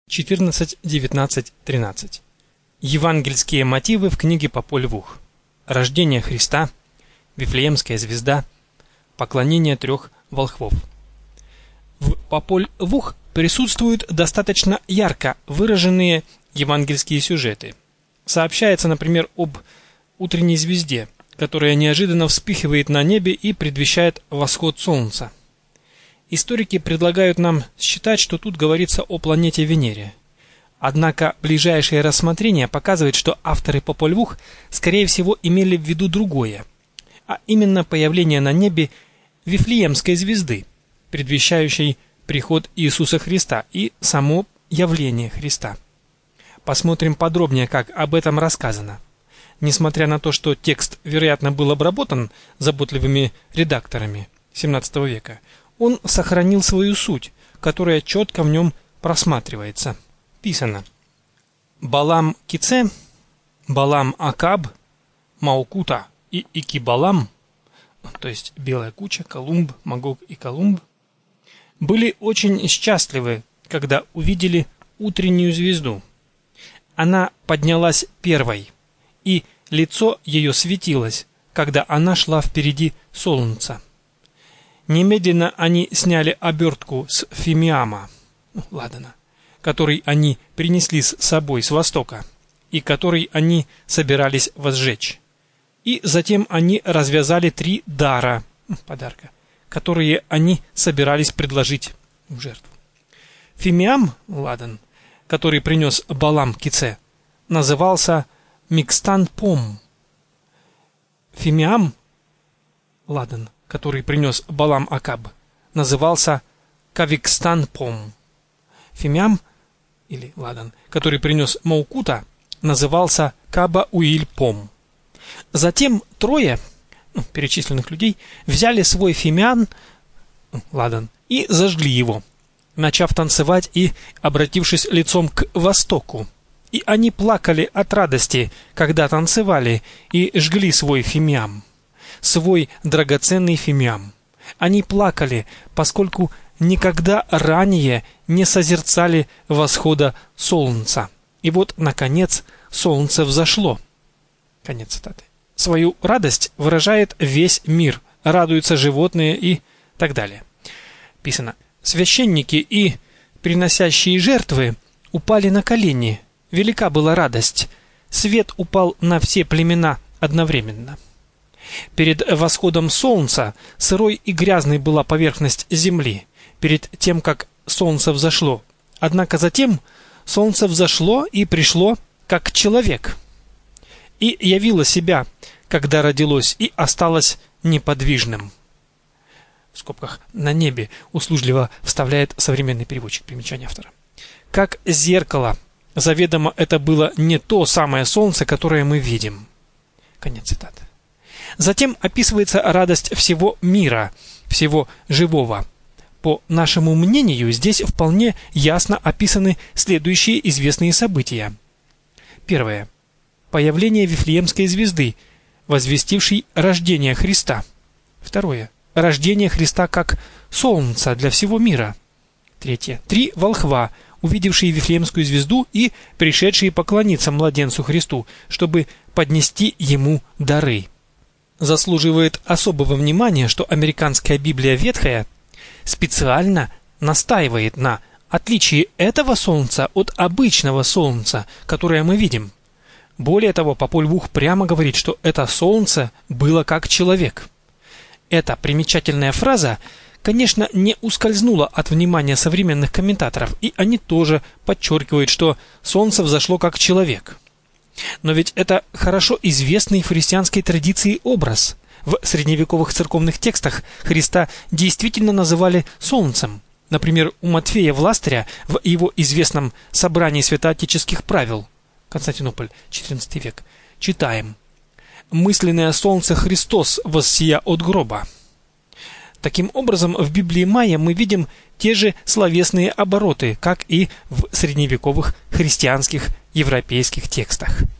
14, 19, 13. Евангельские мотивы в книге Пополь-Vuh. Рождение Христа, Вифлеемская звезда, поклонение 3 волхвов. В Пополь-Vuh присутствуют достаточно ярко выраженные евангельские сюжеты. Сообщается, например, об утренней звезде, которая неожиданно вспыхивает на небе и предвещает восход солнца. Историки предлагают нам считать, что тут говорится о планете Венере. Однако ближайшее рассмотрение показывает, что авторы Пополь-Vuh, скорее всего, имели в виду другое, а именно появление на небе Вифлеемской звезды, предвещающей приход Иисуса Христа и само явление Христа. Посмотрим подробнее, как об этом рассказано. Несмотря на то, что текст, вероятно, был обработан заботливыми редакторами XVII века, он сохранил свою суть, которая четко в нем просматривается. Писано: Балам Кице, Балам Акаб, Маукута и Икибалам, то есть Белая куча, Колумб, Магог и Колумб, были очень счастливы, когда увидели утреннюю звезду. Она поднялась первой, и лицо ее светилось, когда она шла впереди солнца. Немедленно они сняли обертку с фимиама, ладана, который они принесли с собой с востока, и который они собирались возжечь. И затем они развязали 3 дара, подарка, которые они собирались предложить в жертву. Фимиам, ладан, который принес Балам Кице, назывался Микстан-Пом. Фимиам, ладан, который принес Балам Акаб, назывался Кавикстан-Пом. Фимиам, или ладан, который принес Маукута, назывался Каба-Уиль-Пом. Затем 3 перечисленных людей взяли свой фимиам, ладан, и зажгли его, начав танцевать и обратившись лицом к востоку. И они плакали от радости, когда танцевали и жгли свой фимиам, свой драгоценный фимиам. Они плакали, поскольку никогда ранее не созерцали восхода солнца. И вот, наконец, солнце взошло. Конец цитаты. Свою радость выражает весь мир, радуются животные и так далее. Писано: священники и приносящие жертвы упали на колени. Велика была радость. Свет упал на все племена одновременно. Перед восходом солнца сырой и грязной была поверхность земли, перед тем, как солнце взошло. Однако затем солнце взошло и пришло как человек, и явило себя, когда родилось, и осталось неподвижным. В скобках «на небе» услужливо вставляет современный переводчик, примечание автора. Как зеркало, заведомо это было не то самое солнце, которое мы видим. Конец цитаты. Затем описывается радость всего мира, всего живого. По нашему мнению, здесь вполне ясно описаны следующие известные события. Первое. Появление Вифлеемской звезды, возвестившей рождение Христа. Второе. Рождение Христа как солнца для всего мира. Третье. 3 волхва, увидевшие Вифлеемскую звезду и пришедшие поклониться младенцу Христу, чтобы поднести ему дары. Заслуживает особого внимания, что американская Библия Ветхая специально настаивает на отличии этого солнца от обычного солнца, которое мы видим. Более того, Пополь-Vuh прямо говорит, что это солнце было как человек. Эта примечательная фраза, конечно, не ускользнула от внимания современных комментаторов, и они тоже подчеркивают, что солнце взошло как человек. Но ведь это хорошо известный в христианской традиции образ. В средневековых церковных текстах Христа действительно называли солнцем. Например, у Матфея Властыря в его известном собрании святоотеческих правил, Константинополь, XIV век, читаем: «Мысленное солнце Христос воссия от гроба». Таким образом, в Библии Майя мы видим те же словесные обороты, как и в средневековых христианских европейских текстах.